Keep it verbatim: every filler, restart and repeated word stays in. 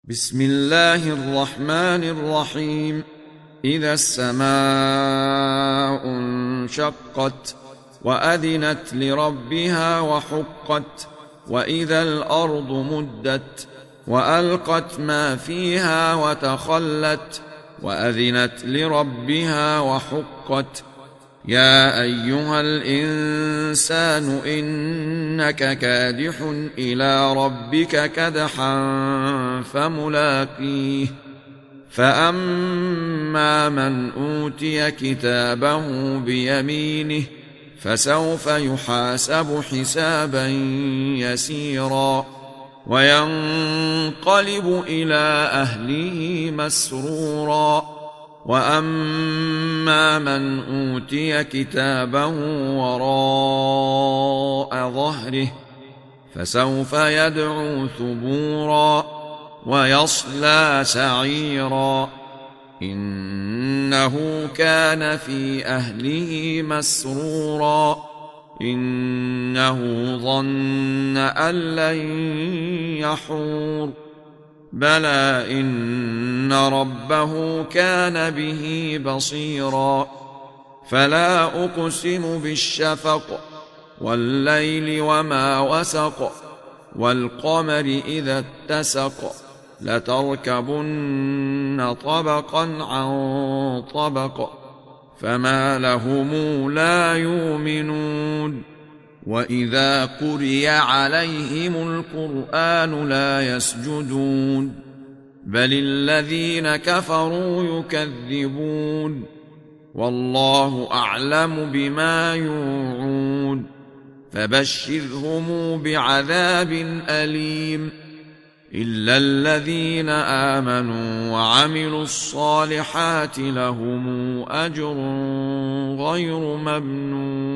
بسم الله الرحمن الرحيم. إذا السماء انشقت وأذنت لربها وحقت وإذا الأرض مدت وألقت ما فيها وتخلت وأذنت لربها وحقت. يا أيها الإنسان إنك كادح إلى ربك كدحا فملاقيه. فأما من أوتي كتابه بيمينه فسوف يحاسب حسابا يسيرا وينقلب إلى أهله مسرورا. وأما من أوتي كتابه وراء ظهره فسوف يدعو ثبورا ويصلى سعيرا إنه كان في أهله مسرورا إنه ظن أن لن يحور بلى إن ربه كان به بصيرا. فلا أقسم بالشفق والليل وما وسق والقمر إذا اتسق لتركبن طبقا عن طبق فما لهم لا يؤمنون. وإذا قرئ عليهم القرآن لا يسجدون بل الذين كفروا يكذبون والله أعلم بما يوعون. فبشرهم بعذاب أليم إلا الذين آمنوا وعملوا الصالحات لهم أجر غير ممنون.